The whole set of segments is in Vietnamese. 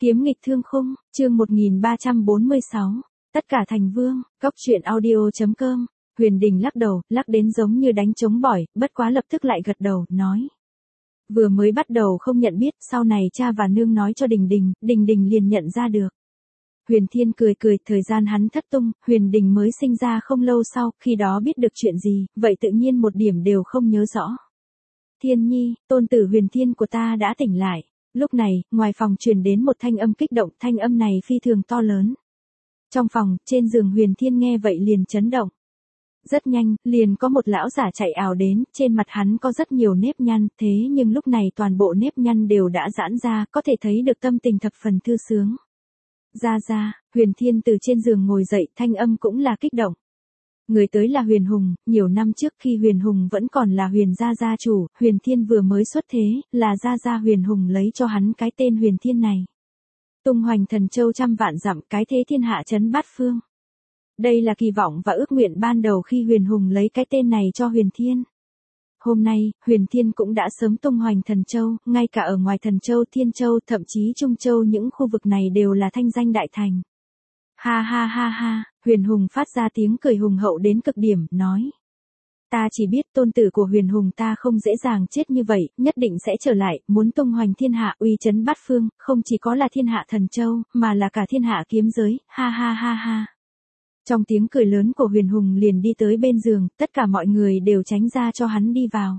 Kiếm nghịch thương khung, chương 1346. Tất cả thành vương, góc truyện audio.com. Huyền Đình lắc đầu, lắc đến giống như đánh trống bỏi, bất quá lập tức lại gật đầu, nói. Vừa mới bắt đầu không nhận biết, sau này cha và nương nói cho Đình Đình, Đình Đình liền nhận ra được. Huyền Thiên cười cười, thời gian hắn thất tung, Huyền Đình mới sinh ra không lâu sau, khi đó biết được chuyện gì, vậy tự nhiên một điểm đều không nhớ rõ. Thiên Nhi, tôn tử Huyền Thiên của ta đã tỉnh lại. Lúc này, ngoài phòng truyền đến một thanh âm kích động, thanh âm này phi thường to lớn. Trong phòng, trên giường Huyền Thiên nghe vậy liền chấn động. Rất nhanh, liền có một lão giả chạy ào đến, trên mặt hắn có rất nhiều nếp nhăn, thế nhưng lúc này toàn bộ nếp nhăn đều đã giãn ra, có thể thấy được tâm tình thập phần thư sướng. Ra, Huyền Thiên từ trên giường ngồi dậy, thanh âm cũng là kích động. Người tới là Huyền Hùng, nhiều năm trước khi Huyền Hùng vẫn còn là Huyền gia gia chủ, Huyền Thiên vừa mới xuất thế, là gia Huyền Hùng lấy cho hắn cái tên Huyền Thiên này. Tung hoành thần châu trăm vạn dặm, cái thế thiên hạ chấn bát phương. Đây là kỳ vọng và ước nguyện ban đầu khi Huyền Hùng lấy cái tên này cho Huyền Thiên. Hôm nay, Huyền Thiên cũng đã sớm tung hoành thần châu, ngay cả ở ngoài thần châu Thiên Châu thậm chí Trung Châu những khu vực này đều là thanh danh đại thành. Ha, Huyền Hùng phát ra tiếng cười hùng hậu đến cực điểm, nói. Ta chỉ biết tôn tử của Huyền Hùng ta không dễ dàng chết như vậy, nhất định sẽ trở lại, muốn tung hoành thiên hạ uy chấn bát phương, không chỉ có là thiên hạ thần châu, mà là cả thiên hạ kiếm giới, ha. Trong tiếng cười lớn của Huyền Hùng liền đi tới bên giường, tất cả mọi người đều tránh ra cho hắn đi vào.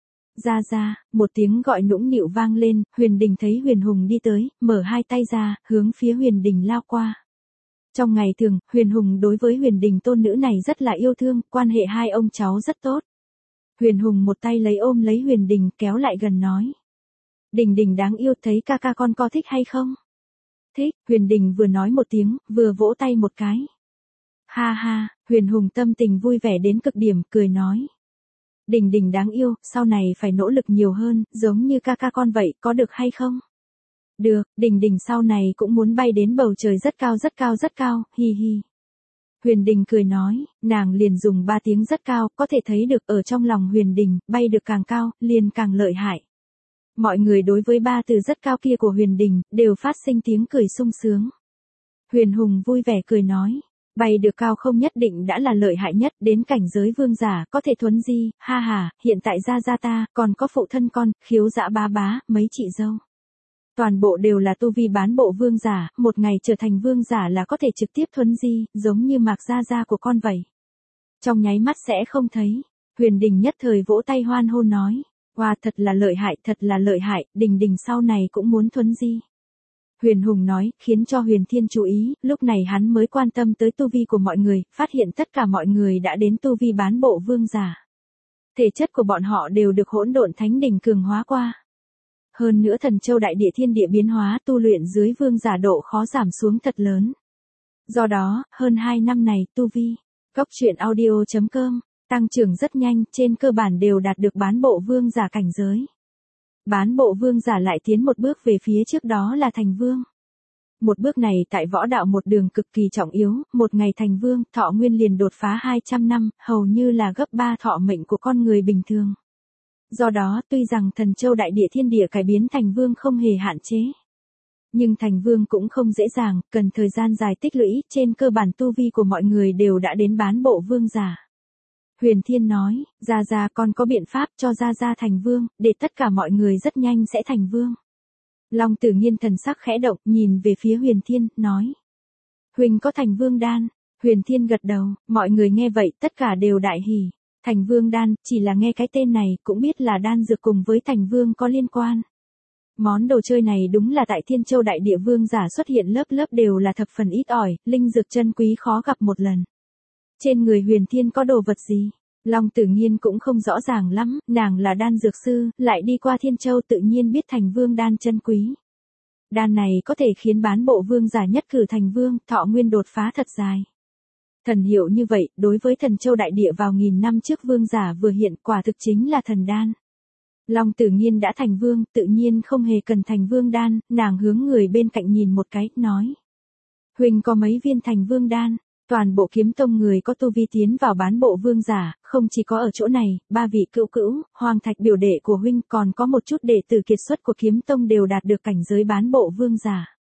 Ra, một tiếng gọi nũng nịu vang lên, Huyền Đình thấy Huyền Hùng đi tới, mở hai tay ra, hướng phía Huyền Đình lao qua. Trong ngày thường, Huyền Hùng đối với Huyền Đình tôn nữ này rất là yêu thương, quan hệ hai ông cháu rất tốt. Huyền Hùng một tay ôm lấy Huyền Đình kéo lại gần nói. Đình đáng yêu, thấy ca ca con có thích hay không? Thích, Huyền Đình vừa nói một tiếng, vừa vỗ tay một cái. Ha, Huyền Hùng tâm tình vui vẻ đến cực điểm, cười nói. Đình đáng yêu, sau này phải nỗ lực nhiều hơn, giống như ca ca con vậy, có được hay không? Được, Đình sau này cũng muốn bay đến bầu trời rất cao, hi. Huyền Đình cười nói, nàng liền dùng 3 tiếng rất cao, có thể thấy được ở trong lòng Huyền Đình, bay được càng cao, liền càng lợi hại. Mọi người đối với 3 từ rất cao kia của Huyền Đình, đều phát sinh tiếng cười sung sướng. Huyền Hùng vui vẻ cười nói, bay được cao không nhất định đã là lợi hại nhất, đến cảnh giới vương giả, có thể thuấn di, ha, hiện tại gia ta, còn có phụ thân con, Khiếu Dã bá, mấy chị dâu. Toàn bộ đều là tu vi bán bộ vương giả, một ngày trở thành vương giả là có thể trực tiếp thuấn di, giống như Mạc gia của con vậy. Trong nháy mắt sẽ không thấy. Huyền Đình nhất thời vỗ tay hoan hô nói, wow, thật là lợi hại, Đình sau này cũng muốn thuấn di. Huyền Hùng nói, khiến cho Huyền Thiên chú ý, lúc này hắn mới quan tâm tới tu vi của mọi người, phát hiện tất cả mọi người đã đến tu vi bán bộ vương giả. Thể chất của bọn họ đều được hỗn độn thánh đỉnh cường hóa qua. Hơn nữa thần châu đại địa thiên địa biến hóa tu luyện dưới vương giả độ khó giảm xuống thật lớn. Do đó, hơn 2 năm này tu vi, góc truyện audio.com, tăng trưởng rất nhanh, trên cơ bản đều đạt được bán bộ vương giả cảnh giới. Bán bộ vương giả lại tiến một bước về phía trước đó là thành vương. Một bước này tại võ đạo một đường cực kỳ trọng yếu, một ngày thành vương, thọ nguyên liền đột phá 200 năm, hầu như là gấp 3 thọ mệnh của con người bình thường. Do đó, tuy rằng thần châu đại địa thiên địa cải biến thành vương không hề hạn chế. Nhưng thành vương cũng không dễ dàng, cần thời gian dài tích lũy, trên cơ bản tu vi của mọi người đều đã đến bán bộ vương giả. Huyền Thiên nói, ra con có biện pháp cho ra thành vương, để tất cả mọi người rất nhanh sẽ thành vương. Long Tử Nghiên thần sắc khẽ động, nhìn về phía Huyền Thiên, nói. Huỳnh có thành vương đan. Huyền Thiên gật đầu, mọi người nghe vậy, tất cả đều đại hỉ. Thành vương đan, chỉ là nghe cái tên này, cũng biết là đan dược cùng với thành vương có liên quan. Món đồ chơi này đúng là tại Thiên Châu đại địa vương giả xuất hiện lớp đều là thập phần ít ỏi, linh dược chân quý khó gặp một lần. Trên người Huyền Thiên có đồ vật gì? Long Tử Nghiên cũng không rõ ràng lắm, nàng là đan dược sư, lại đi qua Thiên Châu tự nhiên biết thành vương đan chân quý. Đan này có thể khiến bán bộ vương giả nhất cử thành vương, thọ nguyên đột phá thật dài. Thần hiệu như vậy, đối với thần châu đại địa vào 1000 năm trước vương giả vừa hiện, quả thực chính là thần đan. Long Tử Nghiên đã thành vương, tự nhiên không hề cần thành vương đan, nàng hướng người bên cạnh nhìn một cái, nói. Huỳnh có mấy viên thành vương đan, toàn bộ kiếm tông người có tu vi tiến vào bán bộ vương giả, không chỉ có ở chỗ này, 3 vị cữu, Hoàng Thạch biểu đệ của huynh còn có một chút đệ tử kiệt xuất của kiếm tông đều đạt được cảnh giới bán bộ vương giả.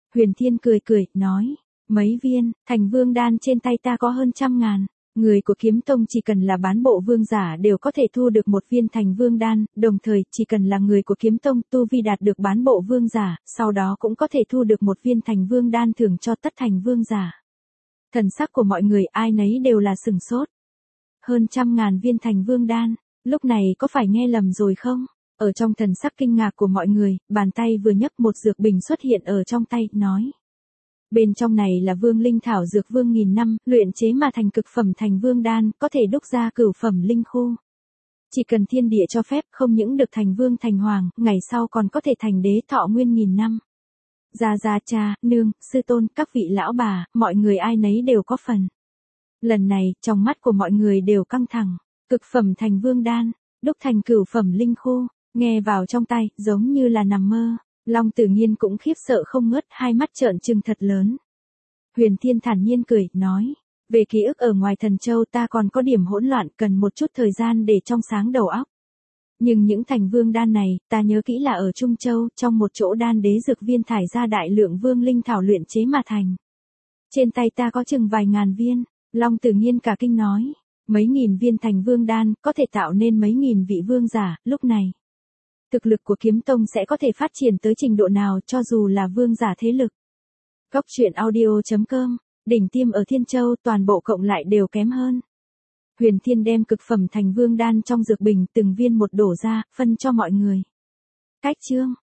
Huyền Thiên cười cười, nói, mấy viên, thành vương đan trên tay ta có hơn 100.000. Người của kiếm tông chỉ cần là bán bộ vương giả đều có thể thu được một viên thành vương đan, đồng thời chỉ cần là người của kiếm tông tu vi đạt được bán bộ vương giả, sau đó cũng có thể thu được một viên thành vương đan thưởng cho tất thành vương giả. Thần sắc của mọi người ai nấy đều là sửng sốt. Hơn 100.000 viên thành vương đan, lúc này có phải nghe lầm rồi không? Ở trong thần sắc kinh ngạc của mọi người, bàn tay vừa nhấc một dược bình xuất hiện ở trong tay, nói. Bên trong này là vương linh thảo dược vương 1000 năm, luyện chế mà thành cực phẩm thành vương đan, có thể đúc ra cửu phẩm linh khu. Chỉ cần thiên địa cho phép không những được thành vương thành hoàng, ngày sau còn có thể thành đế thọ nguyên 1000 năm. Gia cha, nương, sư tôn, các vị lão bà, mọi người ai nấy đều có phần. Lần này, trong mắt của mọi người đều căng thẳng, cực phẩm thành vương đan, đúc thành cửu phẩm linh khu, nghe vào trong tay, giống như là nằm mơ. Long Tử Nghiên cũng khiếp sợ không ngớt, hai mắt trợn trừng thật lớn. Huyền Thiên thản nhiên cười, nói, về ký ức ở ngoài Thần Châu ta còn có điểm hỗn loạn, cần một chút thời gian để trong sáng đầu óc. Nhưng những thành vương đan này, ta nhớ kỹ là ở Trung Châu, trong một chỗ đan đế dược viên thải ra đại lượng vương linh thảo luyện chế mà thành. Trên tay ta có chừng vài ngàn viên, Long Tử Nghiên cả kinh nói, mấy nghìn viên thành vương đan, có thể tạo nên mấy nghìn vị vương giả, lúc này. Thực lực của kiếm tông sẽ có thể phát triển tới trình độ nào cho dù là vương giả thế lực. Góc truyện audio.com, đỉnh tiêm ở Thiên Châu toàn bộ cộng lại đều kém hơn. Huyền Thiên đem cực phẩm thành vương đan trong dược bình từng viên một đổ ra, phân cho mọi người. Cách chương.